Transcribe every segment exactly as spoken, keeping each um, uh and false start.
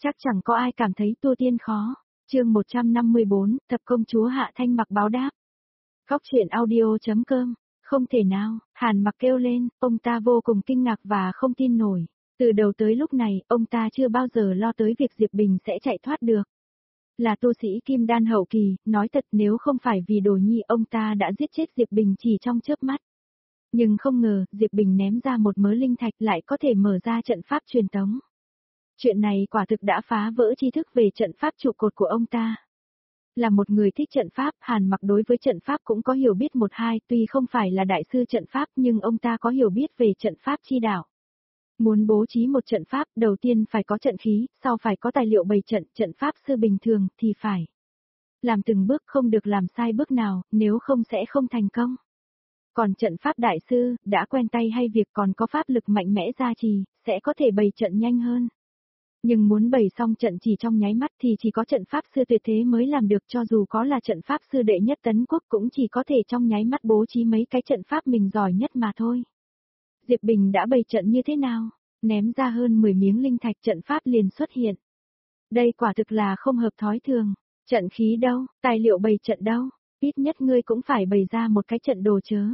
Chắc chẳng có ai cảm thấy tu tiên khó. Chương một trăm năm mươi bốn, Thập công chúa Hạ Thanh Mặc báo đáp. Khóc chuyện audio.com. Không thể nào, Hàn Mặc kêu lên, ông ta vô cùng kinh ngạc và không tin nổi. Từ đầu tới lúc này, ông ta chưa bao giờ lo tới việc Diệp Bình sẽ chạy thoát được. Là tu sĩ kim đan hậu kỳ, nói thật nếu không phải vì Đồ Nhi ông ta đã giết chết Diệp Bình chỉ trong chớp mắt. Nhưng không ngờ, Diệp Bình ném ra một mớ linh thạch lại có thể mở ra trận pháp truyền tống. Chuyện này quả thực đã phá vỡ tri thức về trận pháp trụ cột của ông ta. Là một người thích trận pháp, Hàn Mặc đối với trận pháp cũng có hiểu biết một hai, tuy không phải là đại sư trận pháp nhưng ông ta có hiểu biết về trận pháp chi đạo. Muốn bố trí một trận pháp, đầu tiên phải có trận khí, sau phải có tài liệu bày trận, trận pháp sư bình thường thì phải làm từng bước, không được làm sai bước nào, nếu không sẽ không thành công. Còn trận pháp đại sư, đã quen tay hay việc còn có pháp lực mạnh mẽ gia trì, sẽ có thể bày trận nhanh hơn. Nhưng muốn bày xong trận chỉ trong nháy mắt thì chỉ có trận pháp sư tuyệt thế mới làm được, cho dù có là trận pháp sư đệ nhất tấn quốc cũng chỉ có thể trong nháy mắt bố trí mấy cái trận pháp mình giỏi nhất mà thôi. Diệp Bình đã bày trận như thế nào? Ném ra hơn mười miếng linh thạch trận pháp liền xuất hiện. Đây quả thực là không hợp thói thường. Trận khí đâu, tài liệu bày trận đâu, ít nhất ngươi cũng phải bày ra một cái trận đồ chớ.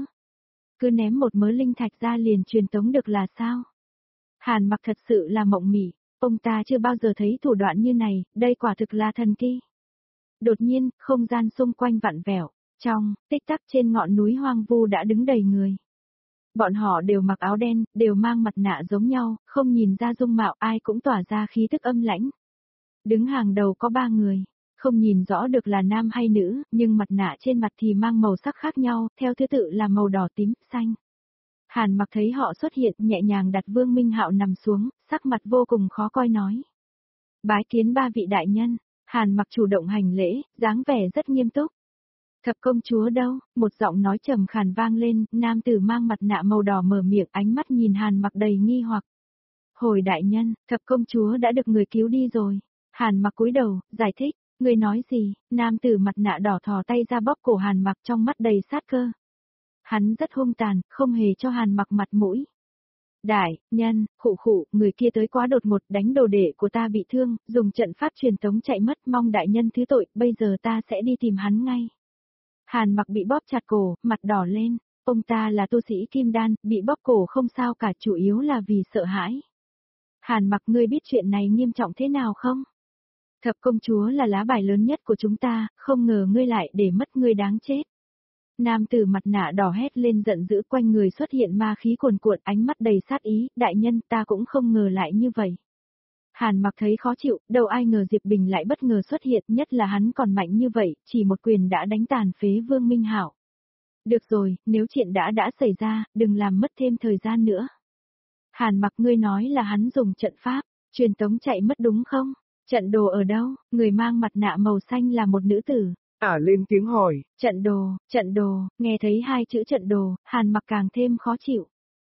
Cứ ném một mớ linh thạch ra liền truyền tống được là sao? Hàn Mặc thật sự là mộng mị. Ông ta chưa bao giờ thấy thủ đoạn như này, đây quả thực là thần kỳ. Đột nhiên, không gian xung quanh vặn vẹo, trong, tích tắc trên ngọn núi hoang vu đã đứng đầy người. Bọn họ đều mặc áo đen, đều mang mặt nạ giống nhau, không nhìn ra dung mạo ai cũng tỏa ra khí tức âm lãnh. Đứng hàng đầu có ba người, không nhìn rõ được là nam hay nữ, nhưng mặt nạ trên mặt thì mang màu sắc khác nhau, theo thứ tự là màu đỏ tím, xanh. Hàn Mặc thấy họ xuất hiện, nhẹ nhàng đặt Vương Minh Hạo nằm xuống, sắc mặt vô cùng khó coi nói. Bái kiến ba vị đại nhân. Hàn Mặc chủ động hành lễ, dáng vẻ rất nghiêm túc. Thập công chúa đâu? Một giọng nói trầm khàn vang lên, nam tử mang mặt nạ màu đỏ mở miệng, ánh mắt nhìn Hàn Mặc đầy nghi hoặc. Hồi đại nhân, thập công chúa đã được người cứu đi rồi. Hàn Mặc cúi đầu, giải thích, người nói gì? Nam tử mặt nạ đỏ thò tay ra bóp cổ Hàn Mặc, trong mắt đầy sát cơ. Hắn rất hung tàn, không hề cho Hàn Mặc mặt mũi. Đại nhân, khụ khụ, người kia tới quá đột ngột, đánh đồ đệ của ta bị thương, dùng trận pháp truyền tống chạy mất, mong đại nhân thứ tội, bây giờ ta sẽ đi tìm hắn ngay. Hàn Mặc bị bóp chặt cổ, mặt đỏ lên, ông ta là tu sĩ kim đan, bị bóp cổ không sao cả, chủ yếu là vì sợ hãi. Hàn Mặc, ngươi biết chuyện này nghiêm trọng thế nào không? Thập công chúa là lá bài lớn nhất của chúng ta, không ngờ ngươi lại để mất, ngươi đáng chết. Nam tử mặt nạ đỏ hét lên giận dữ, quanh người xuất hiện ma khí cuồn cuộn, ánh mắt đầy sát ý, đại nhân, ta cũng không ngờ lại như vậy. Hàn Mặc thấy khó chịu, đâu ai ngờ Diệp Bình lại bất ngờ xuất hiện, nhất là hắn còn mạnh như vậy, chỉ một quyền đã đánh tàn phế Vương Minh Hạo. Được rồi, nếu chuyện đã đã xảy ra, đừng làm mất thêm thời gian nữa. Hàn Mặc, ngươi nói là hắn dùng trận pháp, truyền tống chạy mất đúng không? Trận đồ ở đâu? Người mang mặt nạ màu xanh là một nữ tử. À lên tiếng hỏi. Trận đồ, trận đồ, nghe thấy hai chữ trận đồ, Hàn Mặc càng thêm khó chịu.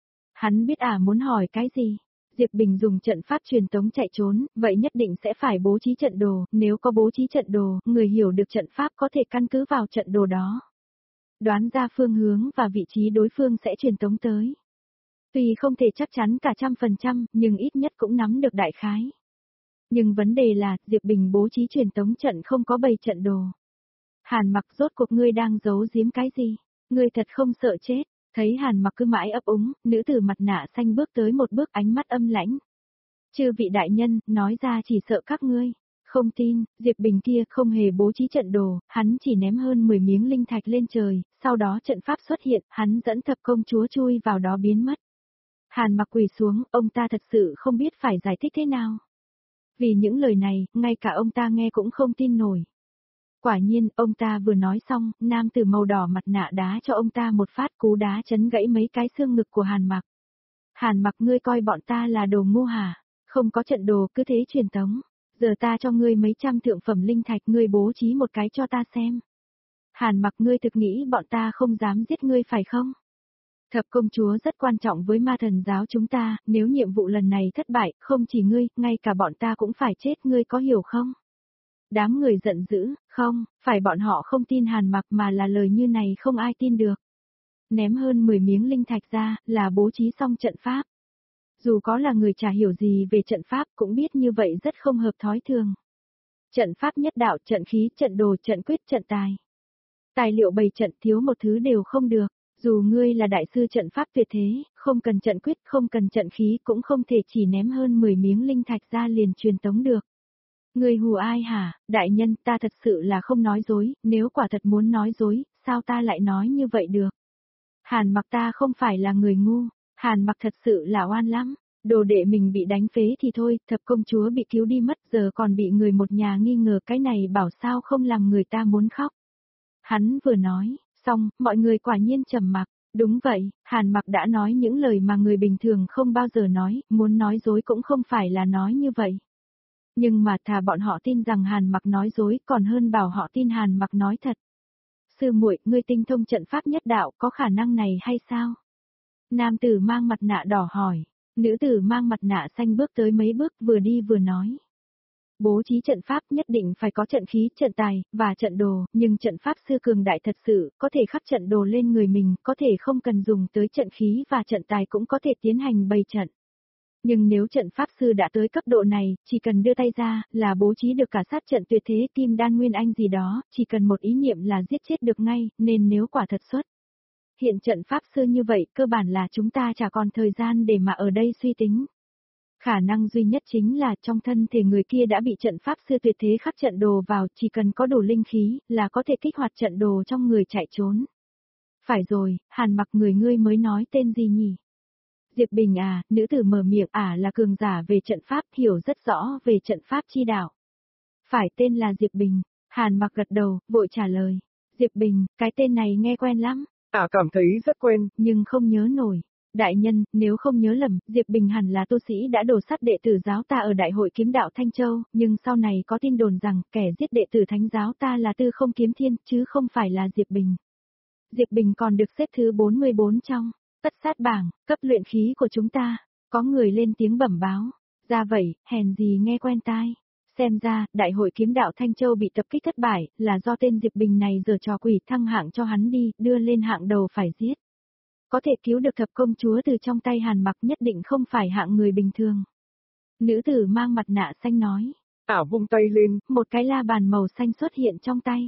Hắn biết à muốn hỏi cái gì? Diệp Bình dùng trận pháp truyền tống chạy trốn, vậy nhất định sẽ phải bố trí trận đồ, nếu có bố trí trận đồ, người hiểu được trận pháp có thể căn cứ vào trận đồ đó. Đoán ra phương hướng và vị trí đối phương sẽ truyền tống tới. Tuy không thể chắc chắn cả trăm phần trăm, nhưng ít nhất cũng nắm được đại khái. Nhưng vấn đề là, Diệp Bình bố trí truyền tống trận không có bày trận đồ. Hàn Mặc, rốt cuộc ngươi đang giấu giếm cái gì? Ngươi thật không sợ chết? Thấy Hàn Mặc cứ mãi ấp úng, nữ tử mặt nạ xanh bước tới một bước, ánh mắt âm lãnh. Chư vị đại nhân, nói ra chỉ sợ các ngươi. Không tin, Diệp Bình kia không hề bố trí trận đồ, hắn chỉ ném hơn mười miếng linh thạch lên trời, sau đó trận pháp xuất hiện, hắn dẫn thập công chúa chui vào đó biến mất. Hàn Mặc quỳ xuống, ông ta thật sự không biết phải giải thích thế nào. Vì những lời này, ngay cả ông ta nghe cũng không tin nổi. Quả nhiên, ông ta vừa nói xong, nam tử màu đỏ mặt nạ đá cho ông ta một phát, cú đá chấn gãy mấy cái xương ngực của Hàn Mặc. Hàn Mặc, ngươi coi bọn ta là đồ ngu hả? Không có trận đồ cứ thế truyền tống. Giờ ta cho ngươi mấy trăm thượng phẩm linh thạch, ngươi bố trí một cái cho ta xem. Hàn Mặc, ngươi thực nghĩ bọn ta không dám giết ngươi phải không? Thập công chúa rất quan trọng với ma thần giáo chúng ta, nếu nhiệm vụ lần này thất bại, không chỉ ngươi, ngay cả bọn ta cũng phải chết, ngươi có hiểu không? Đám người giận dữ, không, phải bọn họ không tin Hàn Mặc mà là lời như này không ai tin được. Ném hơn mười miếng linh thạch ra, là bố trí xong trận pháp. Dù có là người chả hiểu gì về trận pháp cũng biết như vậy rất không hợp thói thường. Trận pháp nhất đạo, trận khí, trận đồ, trận quyết, trận tài. Tài liệu bày trận thiếu một thứ đều không được. Dù ngươi là đại sư trận pháp tuyệt thế, không cần trận quyết, không cần trận khí cũng không thể chỉ ném hơn mười miếng linh thạch ra liền truyền tống được. Ngươi hù ai hả, đại nhân, ta thật sự là không nói dối, nếu quả thật muốn nói dối, sao ta lại nói như vậy được? Hàn Mặc ta không phải là người ngu, Hàn Mặc thật sự là oan lắm, đồ đệ mình bị đánh phế thì thôi, thập công chúa bị cứu đi mất giờ còn bị người một nhà nghi ngờ, cái này bảo sao không làm người ta muốn khóc. Hắn vừa nói, xong, mọi người quả nhiên trầm mặc. Đúng vậy, Hàn Mặc đã nói những lời mà người bình thường không bao giờ nói, muốn nói dối cũng không phải là nói như vậy. Nhưng mà thà bọn họ tin rằng Hàn Mặc nói dối còn hơn bảo họ tin Hàn Mặc nói thật. Sư muội, ngươi tinh thông trận pháp nhất đạo, có khả năng này hay sao? Nam tử mang mặt nạ đỏ hỏi, nữ tử mang mặt nạ xanh bước tới mấy bước vừa đi vừa nói. Bố trí trận pháp nhất định phải có trận khí, trận tài, và trận đồ, nhưng trận pháp sư cường đại thật sự, có thể khắc trận đồ lên người mình, có thể không cần dùng tới trận khí và trận tài cũng có thể tiến hành bày trận. Nhưng nếu trận pháp sư đã tới cấp độ này, chỉ cần đưa tay ra, là bố trí được cả sát trận tuyệt thế kim đan nguyên anh gì đó, chỉ cần một ý niệm là giết chết được ngay, nên nếu quả thật xuất hiện trận pháp sư như vậy, cơ bản là chúng ta chả còn thời gian để mà ở đây suy tính. Khả năng duy nhất chính là trong thân thể người kia đã bị trận pháp sư tuyệt thế khắc trận đồ vào, chỉ cần có đủ linh khí, là có thể kích hoạt trận đồ trong người chạy trốn. Phải rồi, Hàn Mặc, người ngươi mới nói tên gì nhỉ? Diệp Bình à, nữ tử mở miệng, à là cường giả về trận pháp, hiểu rất rõ về trận pháp chi đạo. Phải, tên là Diệp Bình. Hàn Mặc gật đầu, vội trả lời. Diệp Bình, cái tên này nghe quen lắm. À cảm thấy rất quen, nhưng không nhớ nổi. Đại nhân, nếu không nhớ lầm, Diệp Bình hẳn là tu sĩ đã đổ sát đệ tử giáo ta ở Đại hội Kiếm Đạo Thanh Châu, nhưng sau này có tin đồn rằng kẻ giết đệ tử thánh giáo ta là Tư Không Kiếm Thiên, chứ không phải là Diệp Bình. Diệp Bình còn được xếp thứ bốn mươi bốn trong tất sát bảng, cấp luyện khí của chúng ta. Có người lên tiếng bẩm báo. Ra vậy, hèn gì nghe quen tai. Xem ra, Đại hội Kiếm Đạo Thanh Châu bị tập kích thất bại, là do tên Diệp Bình này giở trò quỷ, thăng hạng cho hắn đi, đưa lên hạng đầu phải giết. Có thể cứu được thập công chúa từ trong tay Hàn Mặc nhất định không phải hạng người bình thường. Nữ tử mang mặt nạ xanh nói. Ả à, vung tay lên, một cái la bàn màu xanh xuất hiện trong tay.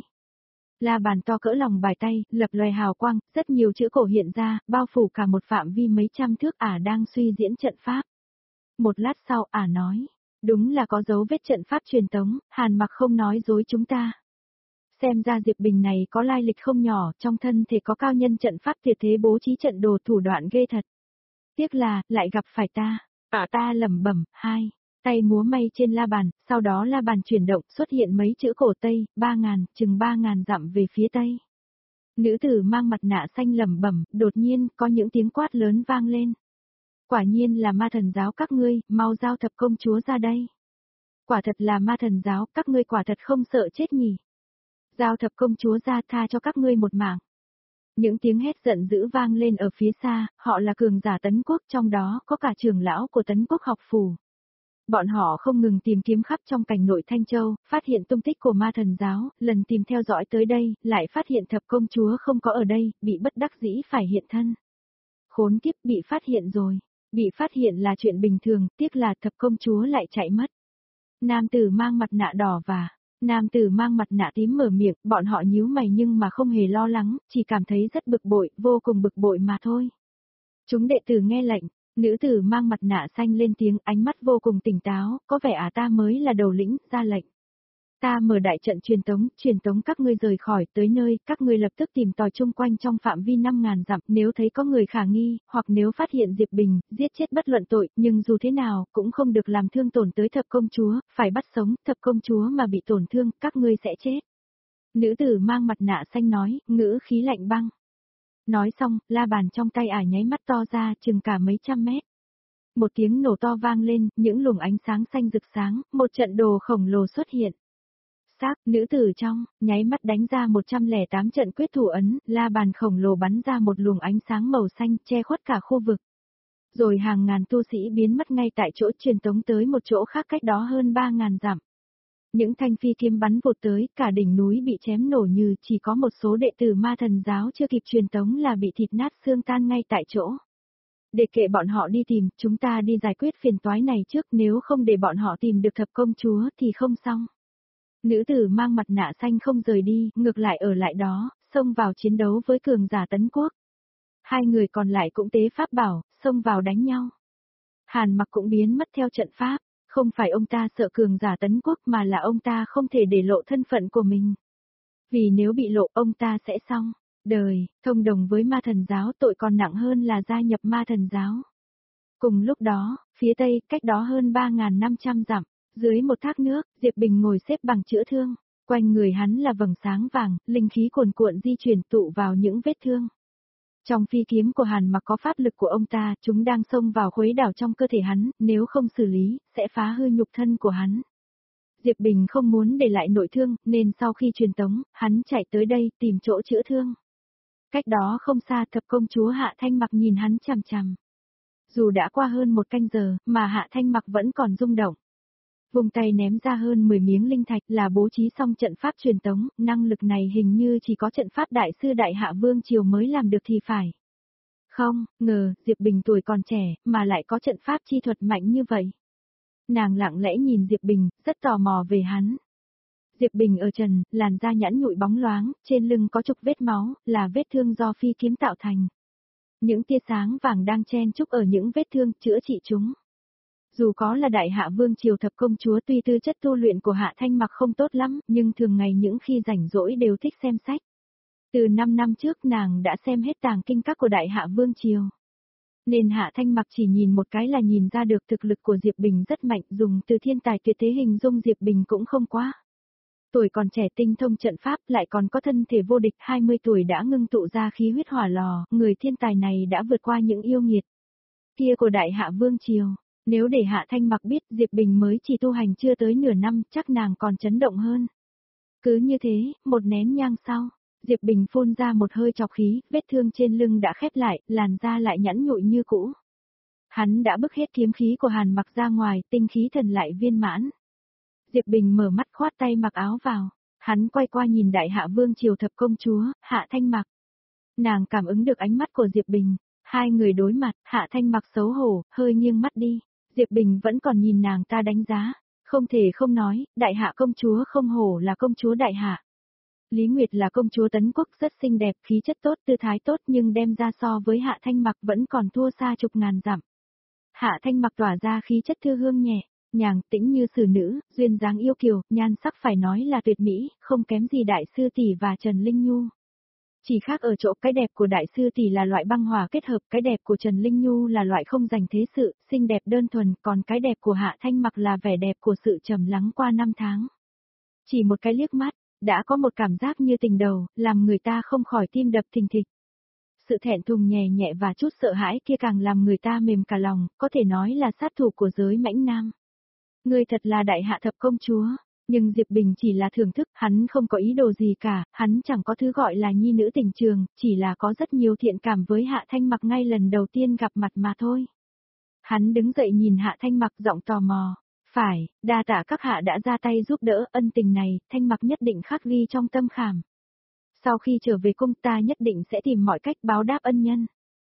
La bàn to cỡ lòng bài tay, lập loè hào quang, rất nhiều chữ cổ hiện ra, bao phủ cả một phạm vi mấy trăm thước. Ả đang suy diễn trận pháp. Một lát sau Ả nói, đúng là có dấu vết trận pháp truyền tống, Hàn Mặc không nói dối chúng ta. Xem ra Diệp Bình này có lai lịch không nhỏ, trong thân thể có cao nhân trận pháp tuyệt thế bố trí trận đồ, thủ đoạn ghê thật. Tiếc là, lại gặp phải ta. À ta lẩm bẩm, hai, tay múa may trên la bàn, sau đó la bàn chuyển động, xuất hiện mấy chữ cổ Tây, ba ngàn, chừng ba ngàn dặm về phía Tây. Nữ tử mang mặt nạ xanh lẩm bẩm, đột nhiên, có những tiếng quát lớn vang lên. Quả nhiên là ma thần giáo các ngươi, mau giao thập công chúa ra đây. Quả thật là ma thần giáo, các ngươi quả thật không sợ chết nhỉ. Giao thập công chúa ra, tha cho các ngươi một mạng. Những tiếng hét giận dữ vang lên ở phía xa, họ là cường giả Tấn Quốc, trong đó có cả trưởng lão của Tấn Quốc học phủ. Bọn họ không ngừng tìm kiếm khắp trong cảnh nội Thanh Châu, phát hiện tung tích của ma thần giáo, lần tìm theo dõi tới đây, lại phát hiện thập công chúa không có ở đây, bị bất đắc dĩ phải hiện thân. Khốn kiếp, bị phát hiện rồi. Bị phát hiện là chuyện bình thường, tiếc là thập công chúa lại chạy mất. Nam tử mang mặt nạ đỏ và Nam tử mang mặt nạ tím mở miệng, bọn họ nhíu mày nhưng mà không hề lo lắng, chỉ cảm thấy rất bực bội, vô cùng bực bội mà thôi. Chúng đệ tử nghe lệnh, nữ tử mang mặt nạ xanh lên tiếng, ánh mắt vô cùng tỉnh táo, có vẻ à ta mới là đầu lĩnh, ra lệnh. Ta mở đại trận truyền tống, truyền tống các ngươi rời khỏi tới nơi, các ngươi lập tức tìm tòi chung quanh trong phạm vi năm ngàn dặm, nếu thấy có người khả nghi, hoặc nếu phát hiện Diệp Bình, giết chết bất luận tội, nhưng dù thế nào, cũng không được làm thương tổn tới thập công chúa, phải bắt sống, thập công chúa mà bị tổn thương, các ngươi sẽ chết. Nữ tử mang mặt nạ xanh nói, ngữ khí lạnh băng. Nói xong, la bàn trong tay ả nháy mắt to ra, chừng cả mấy trăm mét. Một tiếng nổ to vang lên, những luồng ánh sáng xanh rực sáng, một trận đồ khổng lồ xuất hiện. Xác, nữ tử trong, nháy mắt đánh ra một trăm lẻ tám trận quyết thủ ấn, la bàn khổng lồ bắn ra một luồng ánh sáng màu xanh che khuất cả khu vực. Rồi hàng ngàn tu sĩ biến mất ngay tại chỗ, truyền tống tới một chỗ khác cách đó hơn ba ngàn dặm. Những thanh phi kiếm bắn vụt tới, cả đỉnh núi bị chém nổ, như chỉ có một số đệ tử ma thần giáo chưa kịp truyền tống là bị thịt nát xương tan ngay tại chỗ. Để kệ bọn họ đi tìm, chúng ta đi giải quyết phiền toái này trước, nếu không để bọn họ tìm được thập công chúa thì không xong. Nữ tử mang mặt nạ xanh không rời đi, ngược lại ở lại đó, xông vào chiến đấu với cường giả Tấn Quốc. Hai người còn lại cũng tế pháp bảo, xông vào đánh nhau. Hàn Mặc cũng biến mất theo trận pháp, không phải ông ta sợ cường giả Tấn Quốc mà là ông ta không thể để lộ thân phận của mình. Vì nếu bị lộ ông ta sẽ xong đời, thông đồng với ma thần giáo, tội còn nặng hơn là gia nhập ma thần giáo. Cùng lúc đó, phía tây, cách đó hơn ba nghìn năm trăm dặm, dưới một thác nước, Diệp Bình ngồi xếp bằng chữa thương, quanh người hắn là vầng sáng vàng, linh khí cuồn cuộn di chuyển tụ vào những vết thương. Trong phi kiếm của Hàn Mặc có pháp lực của ông ta, chúng đang xông vào khuấy đảo trong cơ thể hắn, nếu không xử lý, sẽ phá hư nhục thân của hắn. Diệp Bình không muốn để lại nội thương, nên sau khi truyền tống, hắn chạy tới đây tìm chỗ chữa thương. Cách đó không xa, thập công chúa Hạ Thanh Mặc nhìn hắn chằm chằm. Dù đã qua hơn một canh giờ, mà Hạ Thanh Mặc vẫn còn rung động. Vùng tay ném ra hơn mười miếng linh thạch là bố trí xong trận pháp truyền tống, năng lực này hình như chỉ có trận pháp đại sư Đại Hạ Vương Triều mới làm được thì phải. Không, ngờ, Diệp Bình tuổi còn trẻ, mà lại có trận pháp chi thuật mạnh như vậy. Nàng lặng lẽ nhìn Diệp Bình, rất tò mò về hắn. Diệp Bình ở trần, làn da nhẵn nhụi bóng loáng, trên lưng có chục vết máu, là vết thương do phi kiếm tạo thành. Những tia sáng vàng đang chen chúc ở những vết thương, chữa trị chúng. Dù có là Đại Hạ Vương Triều thập công chúa, tuy tư chất tu luyện của Hạ Thanh Mặc không tốt lắm, nhưng thường ngày những khi rảnh rỗi đều thích xem sách. Từ năm năm trước nàng đã xem hết tàng kinh các của Đại Hạ Vương Triều. Nên Hạ Thanh Mặc chỉ nhìn một cái là nhìn ra được thực lực của Diệp Bình rất mạnh, dùng từ thiên tài tuyệt thế hình dung Diệp Bình cũng không quá. Tuổi còn trẻ tinh thông trận pháp, lại còn có thân thể vô địch, hai mươi tuổi đã ngưng tụ ra khí huyết hỏa lò, người thiên tài này đã vượt qua những yêu nghiệt kia của Đại Hạ Vương Triều. Nếu để Hạ Thanh Mặc biết Diệp Bình mới chỉ tu hành chưa tới nửa năm, chắc nàng còn chấn động hơn. Cứ như thế, một nén nhang sau, Diệp Bình phun ra một hơi trọc khí, vết thương trên lưng đã khép lại, làn da lại nhẵn nhụi như cũ. Hắn đã bức hết kiếm khí của Hàn Mặc ra ngoài, tinh khí thần lại viên mãn. Diệp Bình mở mắt khoát tay mặc áo vào, hắn quay qua nhìn Đại Hạ Vương Triều thập công chúa, Hạ Thanh Mặc. Nàng cảm ứng được ánh mắt của Diệp Bình, hai người đối mặt, Hạ Thanh Mặc xấu hổ, hơi nghiêng mắt đi. Diệp Bình vẫn còn nhìn nàng ta đánh giá, không thể không nói, Đại Hạ công chúa không hổ là công chúa Đại Hạ. Lý Nguyệt là công chúa Tấn Quốc rất xinh đẹp, khí chất tốt, tư thái tốt, nhưng đem ra so với Hạ Thanh Mặc vẫn còn thua xa chục ngàn dặm. Hạ Thanh Mặc tỏa ra khí chất thư hương nhẹ, nhàng, tĩnh như xử nữ, duyên dáng yêu kiều, nhan sắc phải nói là tuyệt mỹ, không kém gì Đại sư tỷ và Trần Linh Nhu. Chỉ khác ở chỗ cái đẹp của Đại sư tỷ là loại băng hòa kết hợp, cái đẹp của Trần Linh Nhu là loại không dành thế sự, xinh đẹp đơn thuần, còn cái đẹp của Hạ Thanh Mặc là vẻ đẹp của sự trầm lắng qua năm tháng. Chỉ một cái liếc mắt, đã có một cảm giác như tình đầu, làm người ta không khỏi tim đập thình thịch. Sự thẹn thùng nhẹ nhẹ và chút sợ hãi kia càng làm người ta mềm cả lòng, có thể nói là sát thủ của giới mãnh nam. Ngươi thật là Đại Hạ thập công chúa. Nhưng Diệp Bình chỉ là thưởng thức, hắn không có ý đồ gì cả, hắn chẳng có thứ gọi là nhi nữ tình trường, chỉ là có rất nhiều thiện cảm với Hạ Thanh Mặc ngay lần đầu tiên gặp mặt mà thôi. Hắn đứng dậy nhìn Hạ Thanh Mặc giọng tò mò, phải, đa tạ các hạ đã ra tay giúp đỡ, ân tình này, Thanh Mặc nhất định khắc ghi trong tâm khảm. Sau khi trở về cung ta nhất định sẽ tìm mọi cách báo đáp ân nhân.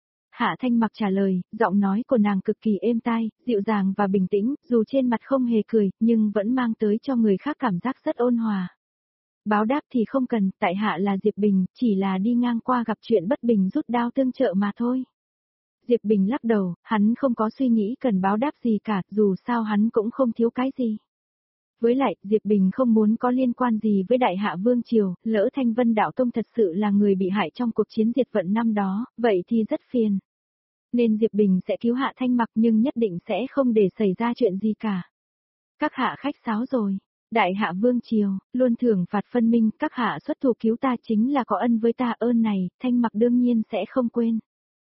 Hạ Thanh Mặc trả lời, giọng nói của nàng cực kỳ êm tai, dịu dàng và bình tĩnh, dù trên mặt không hề cười, nhưng vẫn mang tới cho người khác cảm giác rất ôn hòa. Báo đáp thì không cần, tại hạ là Diệp Bình, chỉ là đi ngang qua gặp chuyện bất bình rút đao tương trợ mà thôi. Diệp Bình lắc đầu, hắn không có suy nghĩ cần báo đáp gì cả, dù sao hắn cũng không thiếu cái gì. Với lại, Diệp Bình không muốn có liên quan gì với Đại Hạ Vương Triều, lỡ Thanh Vân Đạo Tông thật sự là người bị hại trong cuộc chiến diệt vận năm đó, vậy thì rất phiền. Nên Diệp Bình sẽ cứu Hạ Thanh Mặc nhưng nhất định sẽ không để xảy ra chuyện gì cả. Các hạ khách sáo rồi. Đại Hạ Vương Triều, luôn thưởng phạt phân minh, các hạ xuất thủ cứu ta chính là có ân với ta, ơn này, Thanh Mặc đương nhiên sẽ không quên.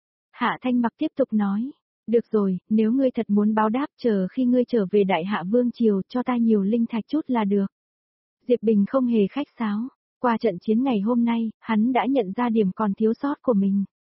Hạ Thanh Mặc tiếp tục nói. Được rồi, nếu ngươi thật muốn báo đáp, chờ khi ngươi trở về Đại Hạ Vương Triều cho ta nhiều linh thạch chút là được. Diệp Bình không hề khách sáo. Qua trận chiến ngày hôm nay, hắn đã nhận ra điểm còn thiếu sót của mình.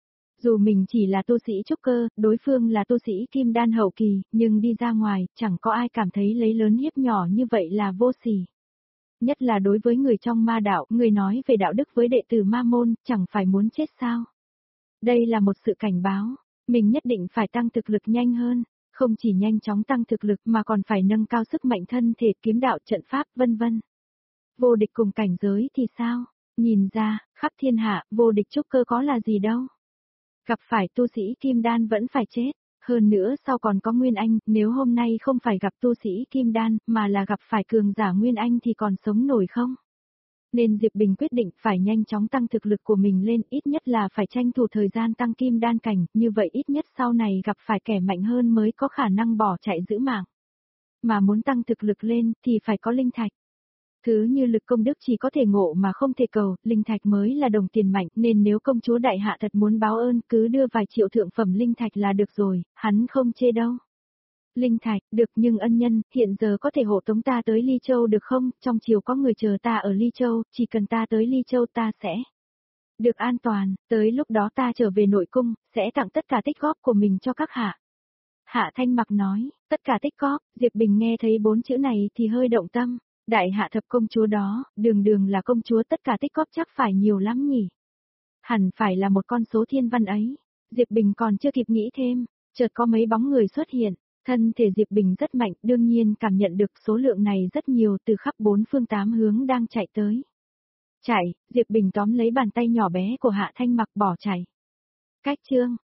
Dù mình chỉ là tu sĩ trúc cơ, đối phương là tu sĩ kim đan hậu kỳ, nhưng đi ra ngoài, chẳng có ai cảm thấy lấy lớn hiếp nhỏ như vậy là vô sỉ. Nhất là đối với người trong ma đạo, người nói về đạo đức với đệ tử ma môn, chẳng phải muốn chết sao. Đây là một sự cảnh báo. Mình nhất định phải tăng thực lực nhanh hơn, không chỉ nhanh chóng tăng thực lực mà còn phải nâng cao sức mạnh thân thể, kiếm đạo, trận pháp, vân vân. Vô địch cùng cảnh giới thì sao? Nhìn ra, khắp thiên hạ, vô địch trúc cơ có là gì đâu. Gặp phải tu sĩ kim đan vẫn phải chết. Hơn nữa sau còn có Nguyên Anh, nếu hôm nay không phải gặp tu sĩ kim đan, mà là gặp phải cường giả Nguyên Anh thì còn sống nổi không? Nên Diệp Bình quyết định phải nhanh chóng tăng thực lực của mình lên, ít nhất là phải tranh thủ thời gian tăng kim đan cảnh, như vậy ít nhất sau này gặp phải kẻ mạnh hơn mới có khả năng bỏ chạy giữ mạng. Mà muốn tăng thực lực lên thì phải có linh thạch. Thứ như lực công đức chỉ có thể ngộ mà không thể cầu, linh thạch mới là đồng tiền mạnh, nên nếu công chúa đại hạ thật muốn báo ơn cứ đưa vài triệu thượng phẩm linh thạch là được rồi, hắn không chê đâu. Linh thạch, được, nhưng ân nhân, hiện giờ có thể hộ tống ta tới Ly Châu được không? Trong chiều có người chờ ta ở Ly Châu, chỉ cần ta tới Ly Châu ta sẽ được an toàn, tới lúc đó ta trở về nội cung, sẽ tặng tất cả tích góp của mình cho các hạ. Hạ Thanh Mặc nói, tất cả tích góp, Diệp Bình nghe thấy bốn chữ này thì hơi động tâm. Đại hạ thập công chúa đó, đường đường là công chúa, tất cả tích góp chắc phải nhiều lắm nhỉ. Hẳn phải là một con số thiên văn ấy. Diệp Bình còn chưa kịp nghĩ thêm, chợt có mấy bóng người xuất hiện. Thân thể Diệp Bình rất mạnh, đương nhiên cảm nhận được số lượng này rất nhiều từ khắp bốn phương tám hướng đang chạy tới. Chạy, Diệp Bình tóm lấy bàn tay nhỏ bé của Hạ Thanh Mặc bỏ chạy. Cách chương